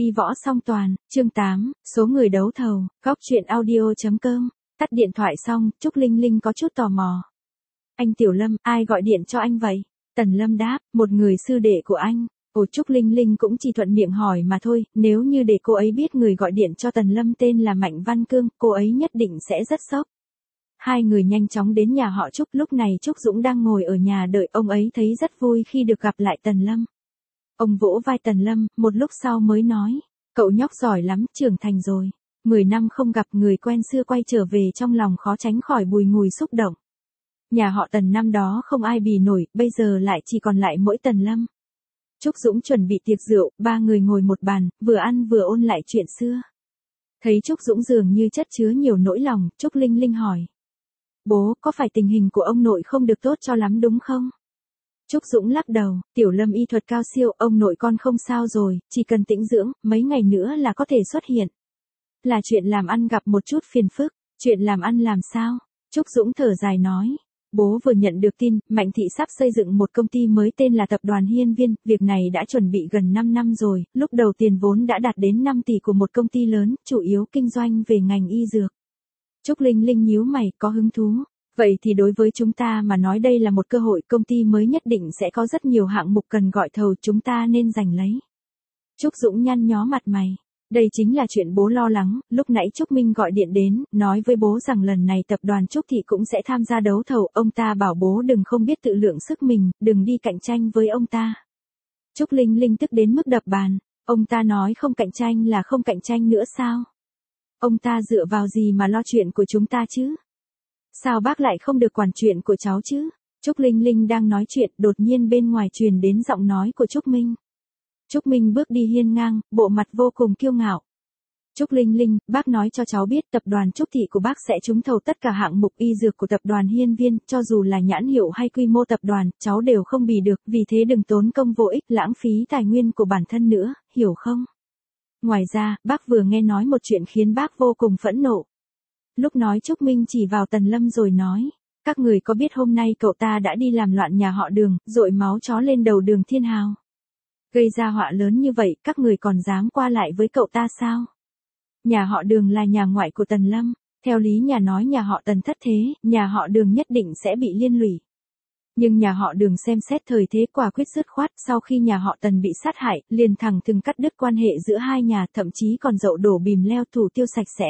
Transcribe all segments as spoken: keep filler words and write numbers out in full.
Y võ song toàn, chương tám, số người đấu thầu, góc truyện audio.com, tắt điện thoại xong, Trúc Linh Linh có chút tò mò. Anh Tiểu Lâm, ai gọi điện cho anh vậy? Tần Lâm đáp, một người sư đệ của anh. Ồ, Trúc Linh Linh cũng chỉ thuận miệng hỏi mà thôi, nếu như để cô ấy biết người gọi điện cho Tần Lâm tên là Mạnh Văn Cương, cô ấy nhất định sẽ rất sốc. Hai người nhanh chóng đến nhà họ Trúc, lúc này Trúc Dũng đang ngồi ở nhà đợi, ông ấy thấy rất vui khi được gặp lại Tần Lâm. Ông vỗ vai Tần Lâm, một lúc sau mới nói, cậu nhóc giỏi lắm, trưởng thành rồi. Mười năm không gặp, người quen xưa quay trở về, trong lòng khó tránh khỏi bùi ngùi xúc động. Nhà họ Tần năm đó không ai bì nổi, bây giờ lại chỉ còn lại mỗi Tần Lâm. Trúc Dũng chuẩn bị tiệc rượu, ba người ngồi một bàn, vừa ăn vừa ôn lại chuyện xưa. Thấy Trúc Dũng dường như chất chứa nhiều nỗi lòng, Trúc Linh Linh hỏi. Bố, có phải tình hình của ông nội không được tốt cho lắm đúng không? Trúc Dũng lắc đầu, Tiểu Lâm y thuật cao siêu, ông nội con không sao rồi, chỉ cần tĩnh dưỡng, mấy ngày nữa là có thể xuất hiện. Là chuyện làm ăn gặp một chút phiền phức, chuyện làm ăn làm sao? Trúc Dũng thở dài nói. Bố vừa nhận được tin, Mạnh Thị sắp xây dựng một công ty mới tên là Tập đoàn Hiên Viên, việc này đã chuẩn bị gần năm năm rồi, lúc đầu tiền vốn đã đạt đến năm tỷ của một công ty lớn, chủ yếu kinh doanh về ngành y dược. Trúc Linh Linh nhíu mày, có hứng thú. Vậy thì đối với chúng ta mà nói đây là một cơ hội, công ty mới nhất định sẽ có rất nhiều hạng mục cần gọi thầu, chúng ta nên giành lấy. Trúc Dũng nhăn nhó mặt mày. Đây chính là chuyện bố lo lắng, lúc nãy Trúc Minh gọi điện đến, nói với bố rằng lần này tập đoàn Trúc Thị cũng sẽ tham gia đấu thầu, ông ta bảo bố đừng không biết tự lượng sức mình, đừng đi cạnh tranh với ông ta. Trúc Linh Linh tức đến mức đập bàn, ông ta nói không cạnh tranh là không cạnh tranh nữa sao? Ông ta dựa vào gì mà lo chuyện của chúng ta chứ? Sao bác lại không được quản chuyện của cháu chứ? Trúc Linh Linh đang nói chuyện, đột nhiên bên ngoài truyền đến giọng nói của Trúc Minh. Trúc Minh bước đi hiên ngang, bộ mặt vô cùng kiêu ngạo. Trúc Linh Linh, bác nói cho cháu biết tập đoàn Trúc Thị của bác sẽ trúng thầu tất cả hạng mục y dược của tập đoàn Hiên Viên, cho dù là nhãn hiệu hay quy mô tập đoàn, cháu đều không bì được, vì thế đừng tốn công vô ích, lãng phí tài nguyên của bản thân nữa, hiểu không? Ngoài ra, bác vừa nghe nói một chuyện khiến bác vô cùng phẫn nộ. Lúc nói Trúc Minh chỉ vào Tần Lâm rồi nói, các người có biết hôm nay cậu ta đã đi làm loạn nhà họ Đường, dội máu chó lên đầu Đường Thiên Hào. Gây ra họa lớn như vậy, các người còn dám qua lại với cậu ta sao? Nhà họ Đường là nhà ngoại của Tần Lâm, theo lý nhà nói nhà họ Tần thất thế, nhà họ Đường nhất định sẽ bị liên lụy. Nhưng nhà họ Đường xem xét thời thế quả quyết dứt khoát, sau khi nhà họ Tần bị sát hại, liền thẳng thừng cắt đứt quan hệ giữa hai nhà, thậm chí còn dậu đổ bìm leo thủ tiêu sạch sẽ.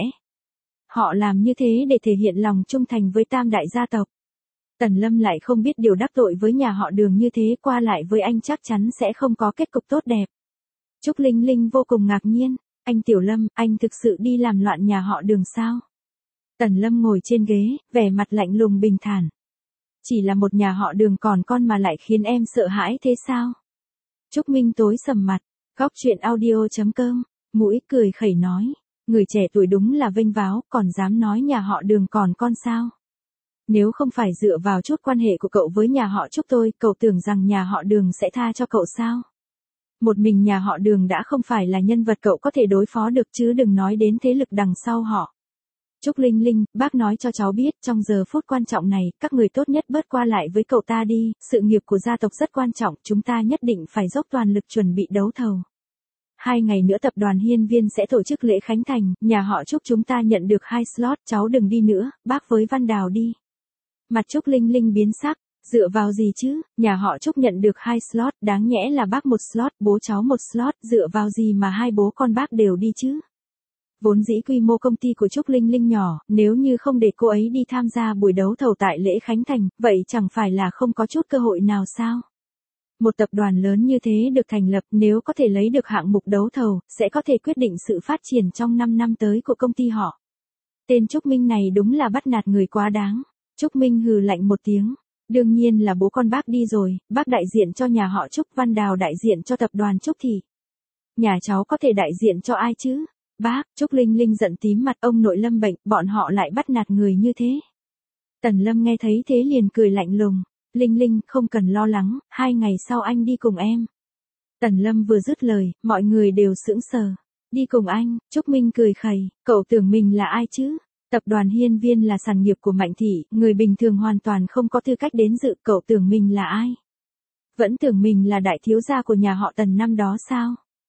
Họ làm như thế để thể hiện lòng trung thành với tam đại gia tộc. Tần Lâm lại không biết điều đắc tội với nhà họ Đường như thế, qua lại với anh chắc chắn sẽ không có kết cục tốt đẹp. Trúc Linh Linh vô cùng ngạc nhiên, anh Tiểu Lâm, anh thực sự đi làm loạn nhà họ Đường sao? Tần Lâm ngồi trên ghế, vẻ mặt lạnh lùng bình thản. Chỉ là một nhà họ Đường còn con mà lại khiến em sợ hãi thế sao? Trúc Minh tối sầm mặt, góc truyện audio.com, mũi cười khẩy nói, người trẻ tuổi đúng là vênh váo, còn dám nói nhà họ Đường còn con sao? Nếu không phải dựa vào chút quan hệ của cậu với nhà họ Trúc tôi, cậu tưởng rằng nhà họ Đường sẽ tha cho cậu sao? Một mình nhà họ Đường đã không phải là nhân vật cậu có thể đối phó được, chứ đừng nói đến thế lực đằng sau họ. Trúc Linh Linh, bác nói cho cháu biết, trong giờ phút quan trọng này, các người tốt nhất bớt qua lại với cậu ta đi, sự nghiệp của gia tộc rất quan trọng, chúng ta nhất định phải dốc toàn lực chuẩn bị đấu thầu. Hai ngày nữa tập đoàn Hiên Viên sẽ tổ chức lễ khánh thành, nhà họ Trúc chúng ta nhận được hai slot, cháu đừng đi nữa, bác với Văn Đào đi. Mặt Trúc Linh Linh biến sắc, dựa vào gì chứ, nhà họ Trúc nhận được hai slot, đáng nhẽ là bác một slot, bố cháu một slot, dựa vào gì mà hai bố con bác đều đi chứ? Vốn dĩ quy mô công ty của Trúc Linh Linh nhỏ, nếu như không để cô ấy đi tham gia buổi đấu thầu tại lễ khánh thành, vậy chẳng phải là không có chút cơ hội nào sao? Một tập đoàn lớn như thế được thành lập, nếu có thể lấy được hạng mục đấu thầu, sẽ có thể quyết định sự phát triển trong năm năm tới của công ty họ. Tên Trúc Minh này đúng là bắt nạt người quá đáng. Trúc Minh hừ lạnh một tiếng. Đương nhiên là bố con bác đi rồi, bác đại diện cho nhà họ Trúc, Văn Đào đại diện cho tập đoàn Trúc Thị. Nhà cháu có thể đại diện cho ai chứ? Bác, Trúc Linh Linh giận tím mặt, ông nội Lâm bệnh, bọn họ lại bắt nạt người như thế. Tần Lâm nghe thấy thế liền cười lạnh lùng. Linh Linh, không cần lo lắng, hai ngày sau anh đi cùng em. Tần Lâm vừa dứt lời, mọi người đều sững sờ. Đi cùng anh, Trúc Minh cười khẩy, cậu tưởng mình là ai chứ? Tập đoàn Hiên Viên là sản nghiệp của Mạnh Thị, người bình thường hoàn toàn không có tư cách đến dự, cậu tưởng mình là ai? Vẫn tưởng mình là đại thiếu gia của nhà họ Tần năm đó sao?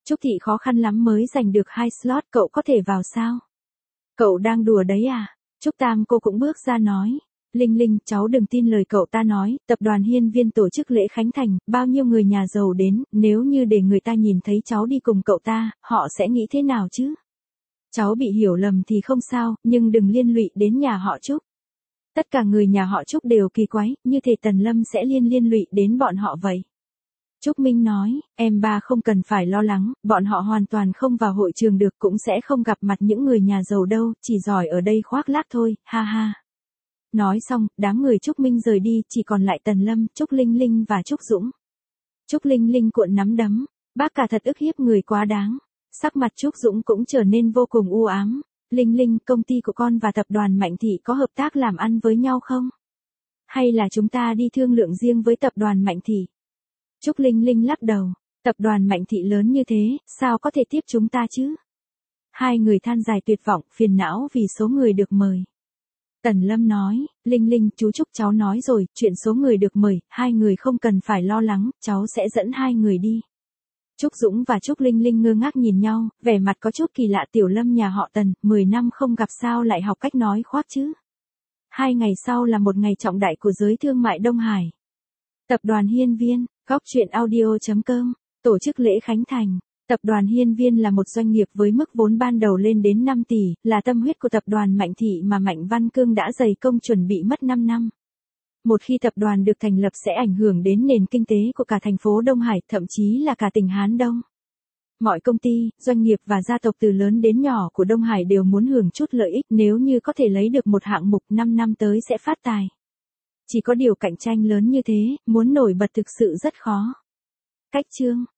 Trúc Thị khó khăn lắm mới giành được hai slot, cậu có thể vào sao? Cậu đang đùa đấy à? Trúc Tam cô cũng bước ra nói. Linh Linh, cháu đừng tin lời cậu ta nói, tập đoàn Hiên Viên tổ chức lễ khánh thành, bao nhiêu người nhà giàu đến, nếu như để người ta nhìn thấy cháu đi cùng cậu ta, họ sẽ nghĩ thế nào chứ? Cháu bị hiểu lầm thì không sao, nhưng đừng liên lụy đến nhà họ Trúc. Tất cả người nhà họ Trúc đều kỳ quái, như thể Tần Lâm sẽ liên liên lụy đến bọn họ vậy. Trúc Minh nói, em ba không cần phải lo lắng, bọn họ hoàn toàn không vào hội trường được, cũng sẽ không gặp mặt những người nhà giàu đâu, chỉ giỏi ở đây khoác lác thôi, ha ha. Nói xong, đám người Trúc Minh rời đi, chỉ còn lại Tần Lâm, Trúc Linh Linh và Trúc Dũng. Trúc Linh Linh cuộn nắm đấm, bác cả thật ức hiếp người quá đáng. Sắc mặt Trúc Dũng cũng trở nên vô cùng u ám. Linh Linh, công ty của con và tập đoàn Mạnh Thị có hợp tác làm ăn với nhau không? Hay là chúng ta đi thương lượng riêng với tập đoàn Mạnh Thị? Trúc Linh Linh lắc đầu, tập đoàn Mạnh Thị lớn như thế, sao có thể tiếp chúng ta chứ? Hai người than dài tuyệt vọng, phiền não vì số người được mời. Tần Lâm nói, Linh Linh, chú Trúc cháu nói rồi, chuyện số người được mời, hai người không cần phải lo lắng, cháu sẽ dẫn hai người đi. Trúc Dũng và Trúc Linh Linh ngơ ngác nhìn nhau, vẻ mặt có chút kỳ lạ. Tiểu Lâm nhà họ Tần, mười năm không gặp sao lại học cách nói khoác chứ. Hai ngày sau là một ngày trọng đại của giới thương mại Đông Hải. Tập đoàn Hiên Viên, góc truyện audio chấm com, tổ chức lễ khánh thành. Tập đoàn Hiên Viên là một doanh nghiệp với mức vốn ban đầu lên đến năm tỷ, là tâm huyết của tập đoàn Mạnh Thị mà Mạnh Văn Cương đã dày công chuẩn bị mất năm năm. Một khi tập đoàn được thành lập sẽ ảnh hưởng đến nền kinh tế của cả thành phố Đông Hải, thậm chí là cả tỉnh Hán Đông. Mọi công ty, doanh nghiệp và gia tộc từ lớn đến nhỏ của Đông Hải đều muốn hưởng chút lợi ích, nếu như có thể lấy được một hạng mục năm năm tới sẽ phát tài. Chỉ có điều cạnh tranh lớn như thế, muốn nổi bật thực sự rất khó. Cách chương